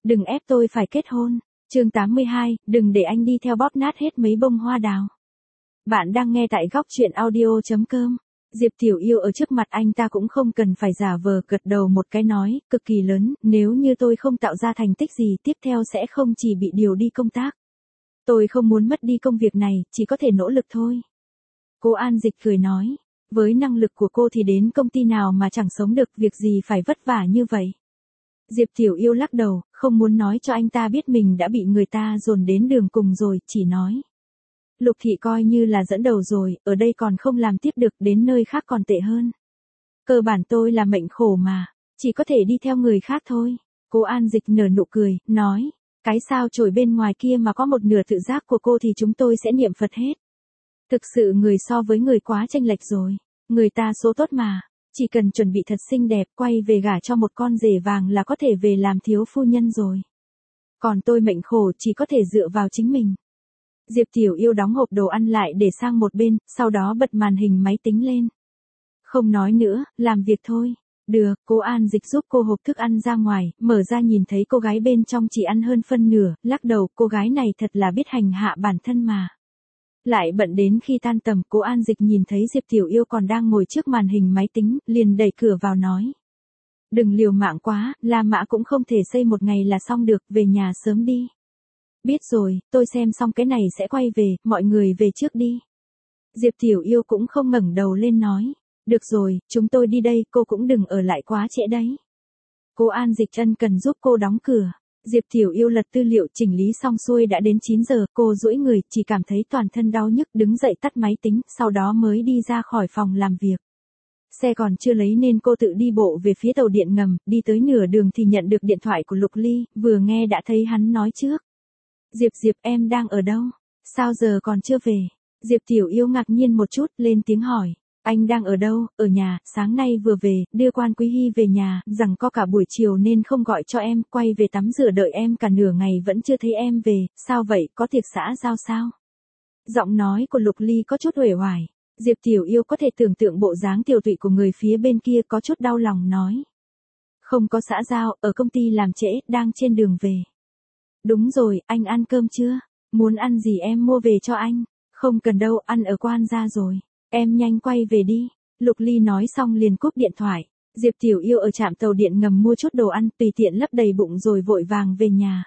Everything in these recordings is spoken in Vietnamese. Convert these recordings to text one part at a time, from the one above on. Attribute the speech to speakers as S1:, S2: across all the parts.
S1: Đừng ép tôi phải kết hôn. Chương 82, đừng để anh đi theo bóp nát hết mấy bông hoa đào. Bạn đang nghe tại góc truyện audio.com. Diệp Tiểu Yêu ở trước mặt anh ta cũng không cần phải giả vờ, gật đầu một cái nói, cực kỳ lớn, nếu như tôi không tạo ra thành tích gì tiếp theo sẽ không chỉ bị điều đi công tác. Tôi không muốn mất đi công việc này, chỉ có thể nỗ lực thôi. Cô An Dịch cười nói, với năng lực của cô thì đến công ty nào mà chẳng sống được, việc gì phải vất vả như vậy. Diệp Tiểu Yêu lắc đầu, không muốn nói cho anh ta biết mình đã bị người ta dồn đến đường cùng rồi, chỉ nói. Lục Thị coi như là dẫn đầu rồi, ở đây còn không làm tiếp được, đến nơi khác còn tệ hơn. Cơ bản tôi là mệnh khổ mà, chỉ có thể đi theo người khác thôi. Cô An Dịch nở nụ cười, nói, cái sao chổi bên ngoài kia mà có một nửa tự giác của cô thì chúng tôi sẽ niệm Phật hết. Thực sự người so với người quá chênh lệch rồi, người ta số tốt mà. Chỉ cần chuẩn bị thật xinh đẹp, quay về gả cho một con rể vàng là có thể về làm thiếu phu nhân rồi. Còn tôi mệnh khổ, chỉ có thể dựa vào chính mình. Diệp Tiểu Yêu đóng hộp đồ ăn lại để sang một bên, sau đó bật màn hình máy tính lên. Không nói nữa, làm việc thôi. Được, cô An Dịch giúp cô hộp thức ăn ra ngoài, mở ra nhìn thấy cô gái bên trong chỉ ăn hơn phân nửa, lắc đầu, cô gái này thật là biết hành hạ bản thân mà. Lại bận đến khi tan tầm, cô An Dịch nhìn thấy Diệp Tiểu Yêu còn đang ngồi trước màn hình máy tính, liền đẩy cửa vào nói. Đừng liều mạng quá, La Mã cũng không thể xây một ngày là xong được, về nhà sớm đi. Biết rồi, tôi xem xong cái này sẽ quay về, mọi người về trước đi. Diệp Tiểu Yêu cũng không ngẩng đầu lên nói. Được rồi, chúng tôi đi đây, cô cũng đừng ở lại quá trễ đấy. Cô An Dịch ân cần giúp cô đóng cửa. Diệp Tiểu Yêu lật tư liệu chỉnh lý xong xuôi đã đến 9 giờ, cô duỗi người, chỉ cảm thấy toàn thân đau nhức, đứng dậy tắt máy tính, sau đó mới đi ra khỏi phòng làm việc. Xe còn chưa lấy nên cô tự đi bộ về phía tàu điện ngầm, đi tới nửa đường thì nhận được điện thoại của Lục Ly, vừa nghe đã thấy hắn nói trước. Diệp em đang ở đâu? Sao giờ còn chưa về? Diệp Tiểu Yêu ngạc nhiên một chút, lên tiếng hỏi. Anh đang ở đâu? Ở nhà, sáng nay vừa về, đưa Quan Quý Hy về nhà, rằng có cả buổi chiều nên không gọi cho em, quay về tắm rửa đợi em cả nửa ngày vẫn chưa thấy em về, sao vậy, có tiệc xã giao sao? Giọng nói của Lục Ly có chút uể oải. Diệp Tiểu Yêu có thể tưởng tượng bộ dáng tiểu tụy của người phía bên kia, có chút đau lòng nói. Không có xã giao, ở công ty làm trễ, đang trên đường về. Đúng rồi, anh ăn cơm chưa? Muốn ăn gì em mua về cho anh? Không cần đâu, ăn ở Quan gia rồi. Em nhanh quay về đi. Lục Ly nói xong liền cúp điện thoại. Diệp Tiểu Yêu ở trạm tàu điện ngầm mua chút đồ ăn, tùy tiện lấp đầy bụng rồi vội vàng về nhà.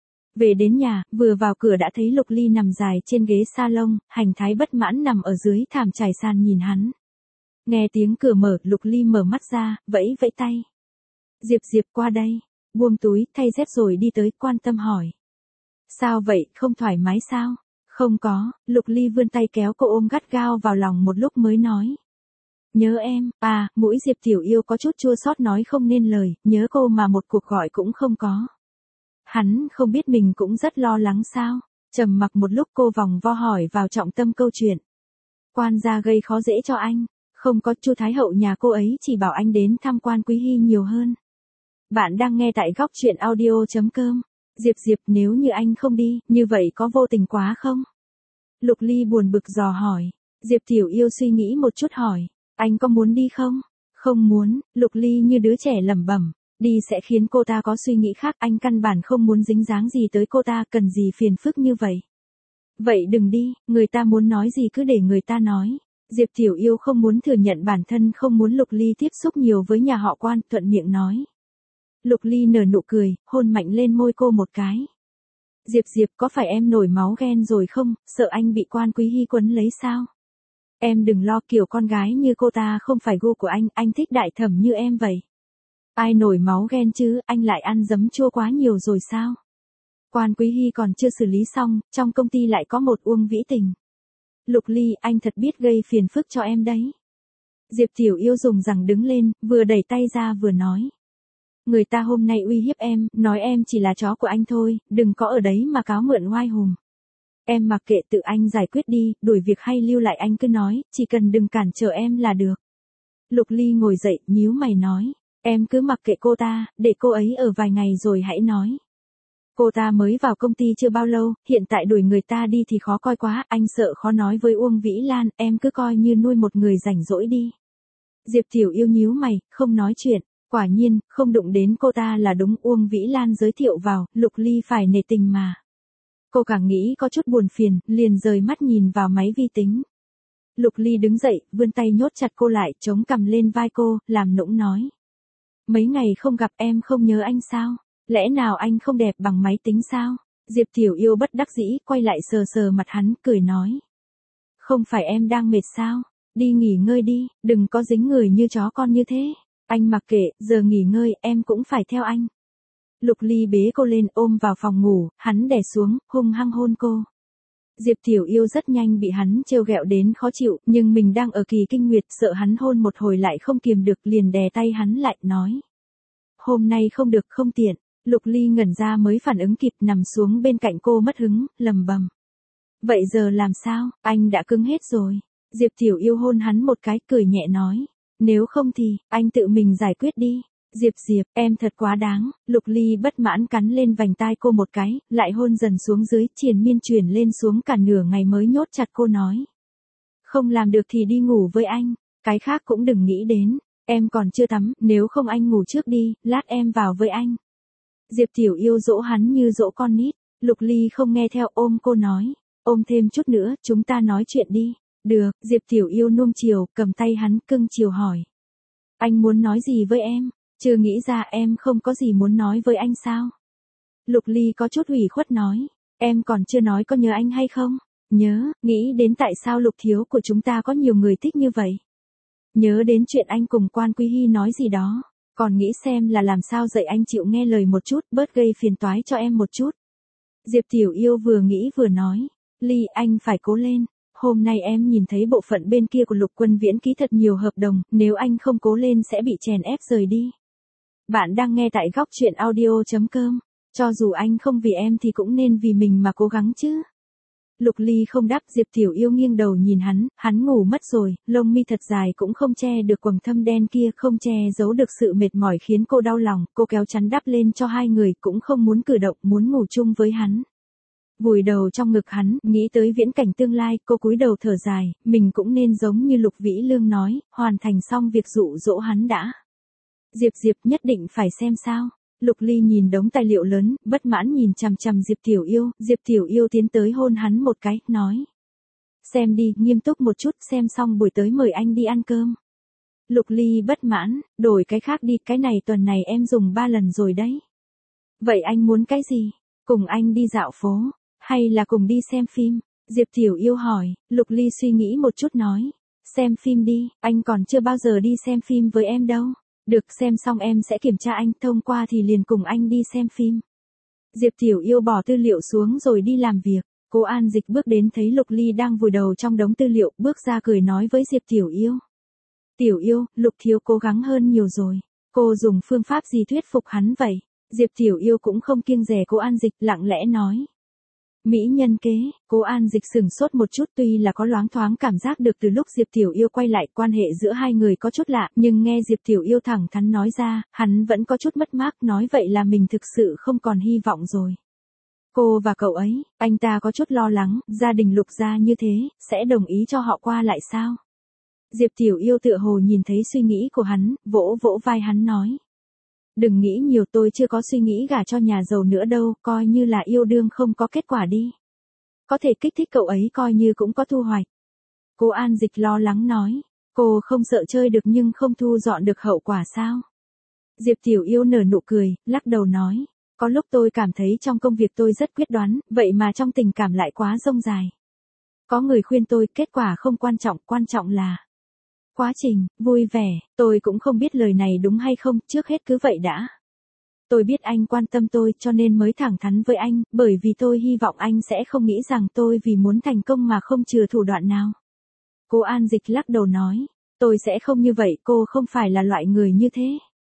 S1: Về đến nhà, vừa vào cửa đã thấy Lục Ly nằm dài trên ghế salon, Hành Thái bất mãn nằm ở dưới thảm trải sàn nhìn hắn. Nghe tiếng cửa mở, Lục Ly mở mắt ra, vẫy vẫy tay. Diệp qua đây. Buông túi, thay dép rồi đi tới, quan tâm hỏi. Sao vậy, không thoải mái sao? Không có, Lục Ly vươn tay kéo cô ôm gắt gao vào lòng một lúc mới nói. Nhớ em, mũi Diệp Tiểu Yêu có chút chua xót nói không nên lời, nhớ cô mà một cuộc gọi cũng không có. Hắn không biết mình cũng rất lo lắng sao? Trầm mặc một lúc cô vòng vo hỏi vào trọng tâm câu chuyện. Quan gia gây khó dễ cho anh, không có, Chu Thái Hậu nhà cô ấy chỉ bảo anh đến thăm Quan Quý Hy nhiều hơn. Bạn đang nghe tại góc truyện audio.com. Diệp, nếu như anh không đi, như vậy có vô tình quá không? Lục Ly buồn bực dò hỏi. Diệp Tiểu Yêu suy nghĩ một chút hỏi. Anh có muốn đi không? Không muốn, Lục Ly như đứa trẻ lẩm bẩm. Đi sẽ khiến cô ta có suy nghĩ khác, anh căn bản không muốn dính dáng gì tới cô ta, cần gì phiền phức như vậy. Vậy đừng đi, người ta muốn nói gì cứ để người ta nói. Diệp Tiểu Yêu không muốn thừa nhận bản thân không muốn Lục Ly tiếp xúc nhiều với nhà họ Quan, thuận miệng nói. Lục Ly nở nụ cười, hôn mạnh lên môi cô một cái. Diệp có phải em nổi máu ghen rồi không, sợ anh bị Quan Quý Hy quấn lấy sao? Em đừng lo, kiểu con gái như cô ta không phải gu của anh thích đại thẩm như em vậy. Ai nổi máu ghen chứ, anh lại ăn giấm chua quá nhiều rồi sao? Quan Quý Hy còn chưa xử lý xong, trong công ty lại có một Uông Vĩ Tình. Lục Ly, anh thật biết gây phiền phức cho em đấy. Diệp Tiểu Yêu dùng rằng đứng lên, vừa đẩy tay ra vừa nói. Người ta hôm nay uy hiếp em, nói em chỉ là chó của anh thôi, đừng có ở đấy mà cáo mượn oai hùng. Em mặc kệ, tự anh giải quyết đi, đuổi việc hay lưu lại anh cứ nói, chỉ cần đừng cản trở em là được. Lục Ly ngồi dậy, nhíu mày nói, em cứ mặc kệ cô ta, để cô ấy ở vài ngày rồi hãy nói. Cô ta mới vào công ty chưa bao lâu, hiện tại đuổi người ta đi thì khó coi quá, anh sợ khó nói với Uông Vĩ Lan, em cứ coi như nuôi một người rảnh rỗi đi. Diệp Tiểu Yêu nhíu mày, không nói chuyện. Quả nhiên, không đụng đến cô ta là đúng. Uông Vĩ Lan giới thiệu vào, Lục Ly phải nể tình mà. Cô càng nghĩ có chút buồn phiền, liền rời mắt nhìn vào máy vi tính. Lục Ly đứng dậy, vươn tay nhốt chặt cô lại, chống cằm lên vai cô, làm nũng nói. Mấy ngày không gặp em không nhớ anh sao? Lẽ nào anh không đẹp bằng máy tính sao? Diệp Tiểu Yêu bất đắc dĩ, quay lại sờ sờ mặt hắn, cười nói. Không phải em đang mệt sao? Đi nghỉ ngơi đi, đừng có dính người như chó con như thế. Anh mặc kệ, giờ nghỉ ngơi, em cũng phải theo anh. Lục Ly bế cô lên ôm vào phòng ngủ, hắn đè xuống, hung hăng hôn cô. Diệp Tiểu Yêu rất nhanh bị hắn trêu ghẹo đến khó chịu, nhưng mình đang ở kỳ kinh nguyệt, sợ hắn hôn một hồi lại không kiềm được, liền đè tay hắn lại, nói. Hôm nay không được, không tiện. Lục Ly ngẩn ra mới phản ứng kịp, nằm xuống bên cạnh cô mất hứng, lầm bầm. Vậy giờ làm sao, anh đã cứng hết rồi. Diệp Tiểu Yêu hôn hắn một cái, cười nhẹ nói. Nếu không thì, anh tự mình giải quyết đi. Diệp, em thật quá đáng. Lục Ly bất mãn cắn lên vành tai cô một cái, lại hôn dần xuống dưới, triền miên chuyển lên xuống cả nửa ngày mới nhốt chặt cô, nói. Không làm được thì đi ngủ với anh, cái khác cũng đừng nghĩ đến. Em còn chưa tắm, nếu không anh ngủ trước đi, lát em vào với anh. Diệp Tiểu Yêu dỗ hắn như dỗ con nít. Lục Ly không nghe theo, ôm cô nói. Ôm thêm chút nữa, chúng ta nói chuyện đi. Được, Diệp Tiểu Yêu nuông chiều, cầm tay hắn cưng chiều hỏi. Anh muốn nói gì với em? Chưa nghĩ ra, em không có gì muốn nói với anh sao? Lục Ly có chút ủy khuất nói. Em còn chưa nói có nhớ anh hay không? Nhớ, nghĩ đến tại sao Lục thiếu của chúng ta có nhiều người thích như vậy. Nhớ đến chuyện anh cùng Quan Quý Hy nói gì đó. Còn nghĩ xem là làm sao dạy anh chịu nghe lời một chút, bớt gây phiền toái cho em một chút. Diệp Tiểu Yêu vừa nghĩ vừa nói. Ly, anh phải cố lên. Hôm nay em nhìn thấy bộ phận bên kia của Lục Quân Viễn ký thật nhiều hợp đồng, nếu anh không cố lên sẽ bị chèn ép rời đi. Bạn đang nghe tại góc truyện audio.com. Cho dù anh không vì em thì cũng nên vì mình mà cố gắng chứ. Lục Ly không đáp. Diệp Tiểu Yêu nghiêng đầu nhìn hắn ngủ mất rồi, lông mi thật dài cũng không che được quầng thâm đen kia, không che giấu được sự mệt mỏi khiến cô đau lòng, cô kéo chắn đắp lên cho hai người, cũng không muốn cử động, muốn ngủ chung với hắn. Vùi đầu trong ngực hắn, nghĩ tới viễn cảnh tương lai, cô cúi đầu thở dài, mình cũng nên giống như Lục Vĩ Lương nói, hoàn thành xong việc dụ dỗ hắn đã. Diệp nhất định phải xem sao. Lục Ly nhìn đống tài liệu lớn, bất mãn nhìn chằm chằm Diệp Tiểu Yêu tiến tới hôn hắn một cái, nói. Xem đi, nghiêm túc một chút, xem xong buổi tới mời anh đi ăn cơm. Lục Ly bất mãn, đổi cái khác đi, cái này tuần này em dùng 3 lần rồi đấy. Vậy anh muốn cái gì? Cùng anh đi dạo phố, hay là cùng đi xem phim? Diệp Tiểu Yêu hỏi. Lục Ly suy nghĩ một chút nói. Xem phim đi, anh còn chưa bao giờ đi xem phim với em đâu. Được, xem xong em sẽ kiểm tra anh, thông qua thì liền cùng anh đi xem phim. Diệp Tiểu Yêu bỏ tư liệu xuống rồi đi làm việc. Cô An Dịch bước đến thấy Lục Ly đang vùi đầu trong đống tư liệu, bước ra cười nói với Diệp Tiểu Yêu. Tiểu Yêu, Lục thiếu cố gắng hơn nhiều rồi. Cô dùng phương pháp gì thuyết phục hắn vậy? Diệp Tiểu Yêu cũng không kiêng dè cô An Dịch, lặng lẽ nói. Mỹ nhân kế. Cô An Dịch sửng sốt một chút, tuy là có loáng thoáng cảm giác được từ lúc Diệp Tiểu Yêu quay lại, quan hệ giữa hai người có chút lạ, nhưng nghe Diệp Tiểu Yêu thẳng thắn nói ra, hắn vẫn có chút mất mát, nói vậy là mình thực sự không còn hy vọng rồi. Cô và cậu ấy, anh ta có chút lo lắng, gia đình Lục gia như thế, sẽ đồng ý cho họ qua lại sao? Diệp Tiểu Yêu tựa hồ nhìn thấy suy nghĩ của hắn, vỗ vỗ vai hắn nói. Đừng nghĩ nhiều, tôi chưa có suy nghĩ gả cho nhà giàu nữa đâu, coi như là yêu đương không có kết quả đi. Có thể kích thích cậu ấy coi như cũng có thu hoạch. Cô An Dịch lo lắng nói, cô không sợ chơi được nhưng không thu dọn được hậu quả sao? Diệp Tiểu Yêu nở nụ cười, lắc đầu nói, có lúc tôi cảm thấy trong công việc tôi rất quyết đoán, vậy mà trong tình cảm lại quá dông dài. Có người khuyên tôi, kết quả không quan trọng là quá trình, vui vẻ. Tôi cũng không biết lời này đúng hay không, trước hết cứ vậy đã. Tôi biết anh quan tâm tôi cho nên mới thẳng thắn với anh, bởi vì tôi hy vọng anh sẽ không nghĩ rằng tôi vì muốn thành công mà không chừa thủ đoạn nào. Cô An Dịch lắc đầu nói, tôi sẽ không như vậy, cô không phải là loại người như thế.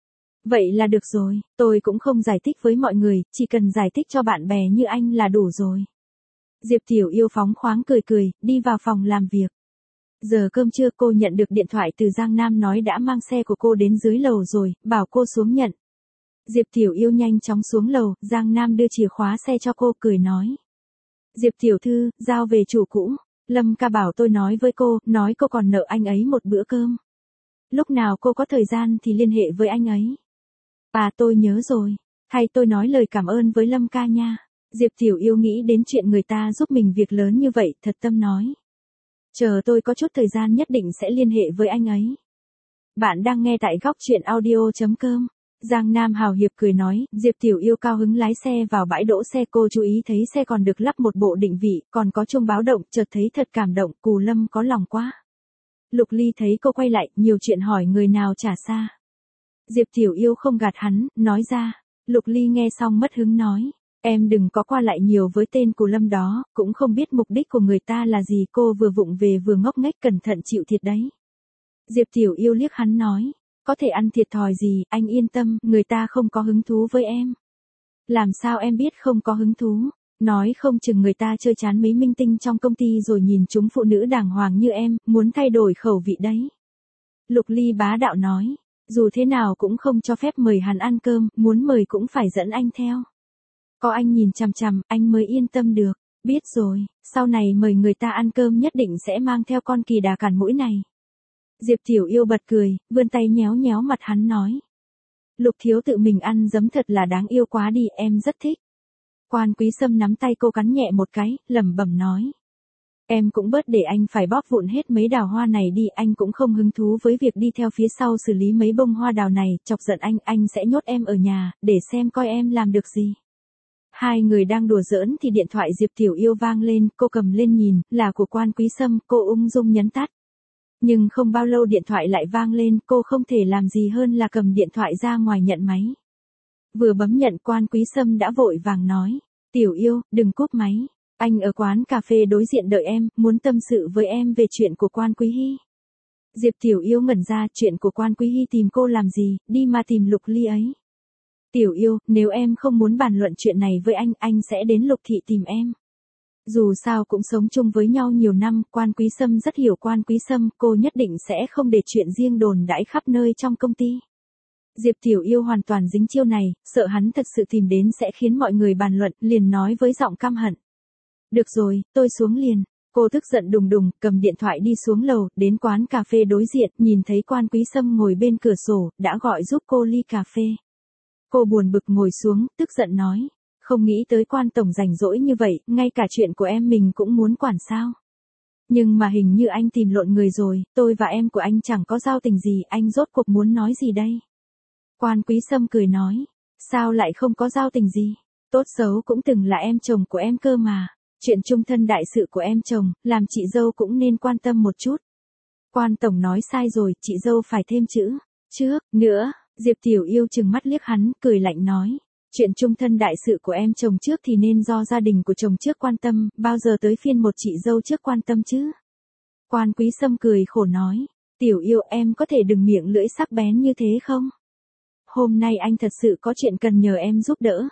S1: Vậy là được rồi, tôi cũng không giải thích với mọi người, chỉ cần giải thích cho bạn bè như anh là đủ rồi. Diệp Tiểu Yêu phóng khoáng cười, đi vào phòng làm việc. Giờ cơm trưa cô nhận được điện thoại từ Giang Nam nói đã mang xe của cô đến dưới lầu rồi, bảo cô xuống nhận. Diệp Tiểu Yêu nhanh chóng xuống lầu, Giang Nam đưa chìa khóa xe cho cô, cười nói. Diệp tiểu thư, giao về chủ cũ. Lâm ca bảo tôi nói với cô, nói cô còn nợ anh ấy một bữa cơm. Lúc nào cô có thời gian thì liên hệ với anh ấy. À tôi nhớ rồi. Hay tôi nói lời cảm ơn với Lâm ca nha. Diệp Tiểu Yêu nghĩ đến chuyện người ta giúp mình việc lớn như vậy, thật tâm nói. Chờ tôi có chút thời gian nhất định sẽ liên hệ với anh ấy. Bạn đang nghe tại góc truyện audio.com. Giang Nam hào hiệp cười nói, Diệp Tiểu Yêu cao hứng lái xe vào bãi đỗ xe, cô chú ý thấy xe còn được lắp một bộ định vị, còn có chuông báo động, chợt thấy thật cảm động, Cù Lâm có lòng quá. Lục Ly thấy cô quay lại, nhiều chuyện hỏi người nào trả xa. Diệp Tiểu Yêu không gạt hắn, nói ra. Lục Ly nghe xong mất hứng nói, em đừng có qua lại nhiều với tên Cù Lâm đó, cũng không biết mục đích của người ta là gì, cô vừa vụng về vừa ngốc nghếch, cẩn thận chịu thiệt đấy. Diệp Tiểu Yêu liếc hắn nói, có thể ăn thiệt thòi gì, anh yên tâm, người ta không có hứng thú với em. Làm sao em biết không có hứng thú? Nói không chừng người ta chơi chán mấy minh tinh trong công ty rồi nhìn chúng phụ nữ đàng hoàng như em, muốn thay đổi khẩu vị đấy. Lục Ly bá đạo nói, dù thế nào cũng không cho phép mời hắn ăn cơm, muốn mời cũng phải dẫn anh theo. Có anh nhìn chằm chằm, anh mới yên tâm được. Biết rồi, sau này mời người ta ăn cơm nhất định sẽ mang theo con kỳ đà cản mũi này. Diệp Tiểu Yêu bật cười, vươn tay nhéo nhéo mặt hắn nói. Lục thiếu tự mình ăn giấm thật là đáng yêu quá đi, em rất thích. Quan Quý Sâm nắm tay cô cắn nhẹ một cái, lẩm bẩm nói. Em cũng bớt để anh phải bóp vụn hết mấy đào hoa này đi, anh cũng không hứng thú với việc đi theo phía sau xử lý mấy bông hoa đào này, chọc giận anh sẽ nhốt em ở nhà, để xem coi em làm được gì. Hai người đang đùa giỡn thì điện thoại Diệp Tiểu Yêu vang lên, cô cầm lên nhìn, là của Quan Quý Sâm, cô ung dung nhấn tắt. Nhưng không bao lâu điện thoại lại vang lên, cô không thể làm gì hơn là cầm điện thoại ra ngoài nhận máy. Vừa bấm nhận, Quan Quý Sâm đã vội vàng nói, Tiểu Yêu, đừng cúp máy. Anh ở quán cà phê đối diện đợi em, muốn tâm sự với em về chuyện của Quan Quý Hy. Diệp Tiểu Yêu ngẩn ra, chuyện của Quan Quý Hy tìm cô làm gì, đi mà tìm Lục Ly ấy. Tiểu Yêu, nếu em không muốn bàn luận chuyện này với anh sẽ đến Lục Thị tìm em. Dù sao cũng sống chung với nhau nhiều năm, Quan Quý Sâm rất hiểu Quan Quý Sâm, cô nhất định sẽ không để chuyện riêng đồn đãi khắp nơi trong công ty. Diệp Tiểu Yêu hoàn toàn dính chiêu này, sợ hắn thật sự tìm đến sẽ khiến mọi người bàn luận, liền nói với giọng căm hận. Được rồi, tôi xuống liền. Cô tức giận đùng đùng, cầm điện thoại đi xuống lầu, đến quán cà phê đối diện, nhìn thấy Quan Quý Sâm ngồi bên cửa sổ, đã gọi giúp cô ly cà phê. Cô buồn bực ngồi xuống, tức giận nói. Không nghĩ tới Quan tổng rảnh rỗi như vậy, ngay cả chuyện của em mình cũng muốn quản sao. Nhưng mà hình như anh tìm lộn người rồi, tôi và em của anh chẳng có giao tình gì, anh rốt cuộc muốn nói gì đây? Quan Quý Sâm cười nói. Sao lại không có giao tình gì? Tốt xấu cũng từng là em chồng của em cơ mà. Chuyện chung thân đại sự của em chồng, làm chị dâu cũng nên quan tâm một chút. Quan tổng nói sai rồi, chị dâu phải thêm chữ trước nữa. Diệp Tiểu Yêu trừng mắt liếc hắn, cười lạnh nói. Chuyện chung thân đại sự của em chồng trước thì nên do gia đình của chồng trước quan tâm, bao giờ tới phiên một chị dâu trước quan tâm chứ? Quan Quý Sâm cười khổ nói. Tiểu Yêu, em có thể đừng miệng lưỡi sắc bén như thế không? Hôm nay anh thật sự có chuyện cần nhờ em giúp đỡ.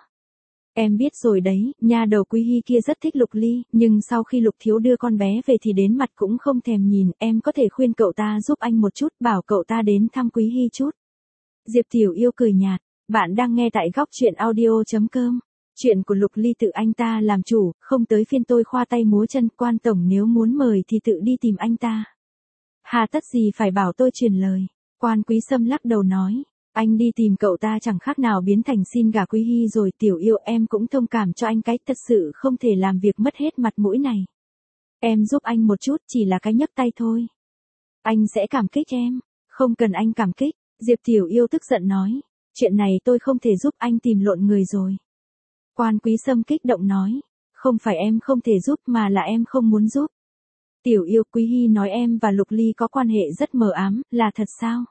S1: Em biết rồi đấy, nha đầu Quý Hy kia rất thích Lục Ly, nhưng sau khi Lục thiếu đưa con bé về thì đến mặt cũng không thèm nhìn, em có thể khuyên cậu ta giúp anh một chút, bảo cậu ta đến thăm Quý Hy chút. Diệp Tiểu Yêu cười nhạt, bạn đang nghe tại góc truyện audio.com. Chuyện của Lục Ly tự anh ta làm chủ, không tới phiên tôi khoa tay múa chân, Quan tổng nếu muốn mời thì tự đi tìm anh ta. Hà tất gì phải bảo tôi truyền lời. Quan Quý Sâm lắc đầu nói. Anh đi tìm cậu ta chẳng khác nào biến thành xin gả Quý Hy rồi. Tiểu Yêu, em cũng thông cảm cho anh, cái thật sự không thể làm việc mất hết mặt mũi này. Em giúp anh một chút, chỉ là cái nhấc tay thôi. Anh sẽ cảm kích em. Không cần anh cảm kích. Diệp Tiểu Yêu tức giận nói. Chuyện này tôi không thể giúp, anh tìm lộn người rồi. Quan Quý Sâm kích động nói. Không phải em không thể giúp mà là em không muốn giúp. Tiểu Yêu, Quý Hy nói em và Lục Ly có quan hệ rất mờ ám, là thật sao?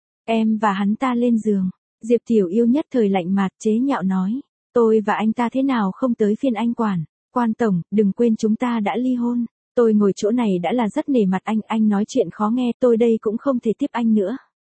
S1: Em và hắn ta lên giường. Diệp Tiểu Yêu nhất thời lạnh mặt chế nhạo nói. Tôi và anh ta thế nào không tới phiên anh quản. Quan tổng, đừng quên chúng ta đã ly hôn. Tôi ngồi chỗ này đã là rất nể mặt anh nói chuyện khó nghe, tôi đây cũng không thể tiếp anh nữa.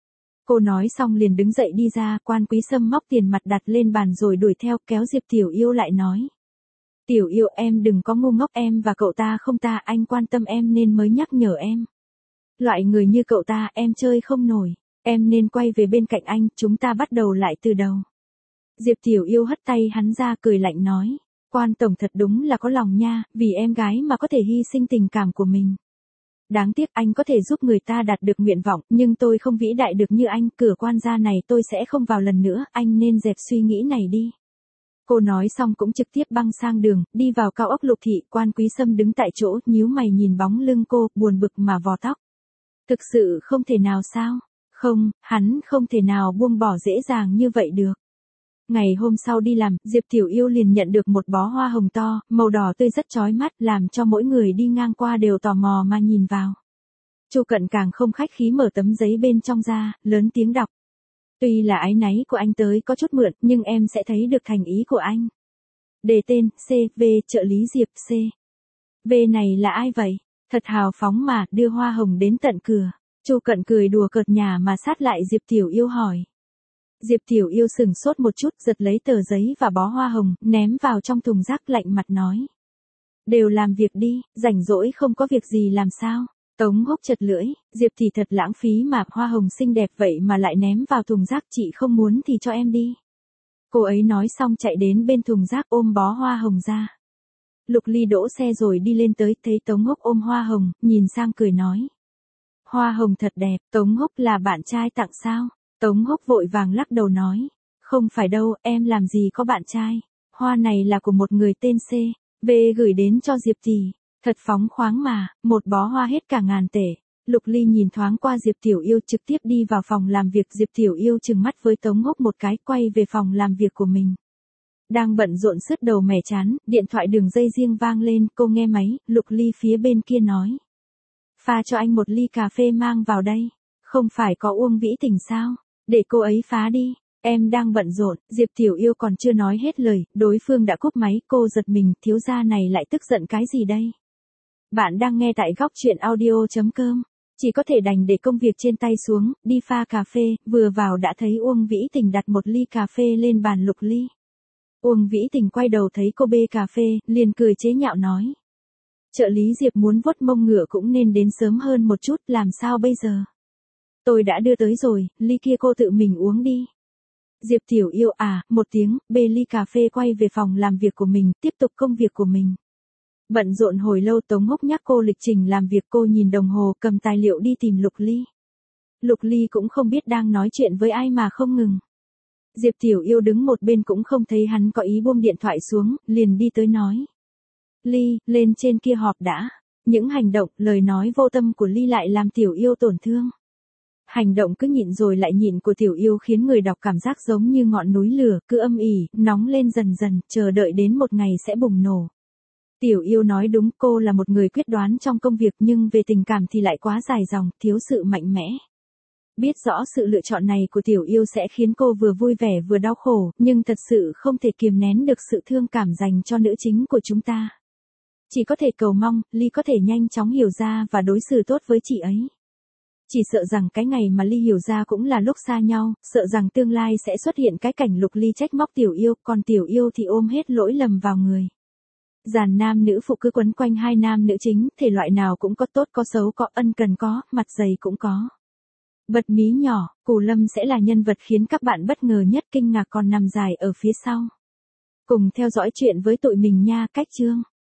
S1: Cô nói xong liền đứng dậy đi ra, Quan Quý Sâm móc tiền mặt đặt lên bàn rồi đuổi theo, kéo Diệp Tiểu Yêu lại nói. Tiểu Yêu, em đừng có ngu ngốc, em và cậu ta không ta, anh quan tâm em nên mới nhắc nhở em. Loại người như cậu ta em chơi không nổi, em nên quay về bên cạnh anh, chúng ta bắt đầu lại từ đầu. Diệp Tiểu Yêu hất tay hắn ra cười lạnh nói. Quan tổng thật đúng là có lòng nha, vì em gái mà có thể hy sinh tình cảm của mình. Đáng tiếc anh có thể giúp người ta đạt được nguyện vọng, nhưng tôi không vĩ đại được như anh, cửa quan gia này tôi sẽ không vào lần nữa, anh nên dẹp suy nghĩ này đi. Cô nói xong cũng trực tiếp băng sang đường, đi vào cao ốc Lục Thị, Quan Quý Sâm đứng tại chỗ, nhíu mày nhìn bóng lưng cô, buồn bực mà vò tóc. Thực sự không thể nào sao? Không, hắn không thể nào buông bỏ dễ dàng như vậy được. Ngày hôm sau đi làm, Diệp Tiểu Yêu liền nhận được một bó hoa hồng to, màu đỏ tươi rất chói mắt, làm cho mỗi người đi ngang qua đều tò mò mà nhìn vào. Chu Cận càng không khách khí mở tấm giấy bên trong ra, lớn tiếng đọc. Tuy là áy náy của anh tới có chút mượn, nhưng em sẽ thấy được thành ý của anh. Đề tên, C.V. trợ lý Diệp C. V này là ai vậy? Thật hào phóng mà, đưa hoa hồng đến tận cửa. Chu Cận cười đùa cợt nhả mà sát lại Diệp Tiểu Yêu hỏi. Diệp Tiểu Yêu sừng sốt một chút, giật lấy tờ giấy và bó hoa hồng, ném vào trong thùng rác, lạnh mặt nói. Đều làm việc đi, rảnh rỗi không có việc gì làm sao? Tống Húc chật lưỡi, Diệp thì thật lãng phí mà, hoa hồng xinh đẹp vậy mà lại ném vào thùng rác, chị không muốn thì cho em đi. Cô ấy nói xong chạy đến bên thùng rác ôm bó hoa hồng ra. Lục Ly đỗ xe rồi đi lên tới, thấy Tống Húc ôm hoa hồng, nhìn sang cười nói. Hoa hồng thật đẹp, Tống Húc là bạn trai tặng sao? Tống Húc vội vàng lắc đầu nói. Không phải đâu, em làm gì có bạn trai. Hoa này là của một người tên C. V gửi đến cho Diệp tỷ. Thật phóng khoáng mà, một bó hoa hết cả ngàn tể. Lục Ly nhìn thoáng qua Diệp Tiểu Yêu trực tiếp đi vào phòng làm việc. Diệp Tiểu Yêu trừng mắt với Tống Húc một cái, quay về phòng làm việc của mình. Đang bận rộn sứt đầu mẻ chán, điện thoại đường dây riêng vang lên, cô nghe máy, Lục Ly phía bên kia nói. Pha cho anh một ly cà phê mang vào đây. Không phải có Uông Vĩ Tình sao? Để cô ấy phá đi. Em đang bận rộn, Diệp Tiểu Yêu còn chưa nói hết lời, đối phương đã cúp máy, cô giật mình, thiếu gia này lại tức giận cái gì đây? Bạn đang nghe tại góc truyện audio.com. Chỉ có thể đành để công việc trên tay xuống, đi pha cà phê, vừa vào đã thấy Uông Vĩ Tình đặt một ly cà phê lên bàn Lục Ly. Uông Vĩ Tình quay đầu thấy cô bê cà phê, liền cười chế nhạo nói. Trợ lý Diệp muốn vuốt mông ngựa cũng nên đến sớm hơn một chút, làm sao bây giờ? Tôi đã đưa tới rồi, ly kia cô tự mình uống đi. Diệp Tiểu Yêu một tiếng, bê ly cà phê quay về phòng làm việc của mình, tiếp tục công việc của mình. Bận rộn hồi lâu Tống Húc nhắc cô lịch trình làm việc, cô nhìn đồng hồ, cầm tài liệu đi tìm Lục Ly. Lục Ly cũng không biết đang nói chuyện với ai mà không ngừng. Diệp Tiểu Yêu đứng một bên cũng không thấy hắn có ý buông điện thoại xuống, liền đi tới nói. Ly, lên trên kia họp đã. Những hành động, lời nói vô tâm của Ly lại làm Tiểu Yêu tổn thương. Hành động cứ nhịn rồi lại nhịn của Tiểu Yêu khiến người đọc cảm giác giống như ngọn núi lửa, cứ âm ỉ, nóng lên dần dần, chờ đợi đến một ngày sẽ bùng nổ. Tiểu Yêu nói đúng, cô là một người quyết đoán trong công việc nhưng về tình cảm thì lại quá dài dòng, thiếu sự mạnh mẽ. Biết rõ sự lựa chọn này của Tiểu Yêu sẽ khiến cô vừa vui vẻ vừa đau khổ, nhưng thật sự không thể kiềm nén được sự thương cảm dành cho nữ chính của chúng ta. Chỉ có thể cầu mong, Ly có thể nhanh chóng hiểu ra và đối xử tốt với chị ấy. Chỉ sợ rằng cái ngày mà Ly hiểu ra cũng là lúc xa nhau, sợ rằng tương lai sẽ xuất hiện cái cảnh Lục Ly trách móc Tiểu Yêu, còn Tiểu Yêu thì ôm hết lỗi lầm vào người. Dàn nam nữ phụ cứ quấn quanh hai nam nữ chính, thể loại nào cũng có, tốt có xấu có, ân cần có, mặt dày cũng có. Bật mí nhỏ, Cù Lâm sẽ là nhân vật khiến các bạn bất ngờ nhất, kinh ngạc còn nằm dài ở phía sau. Cùng theo dõi chuyện với tụi mình nha, cách chương.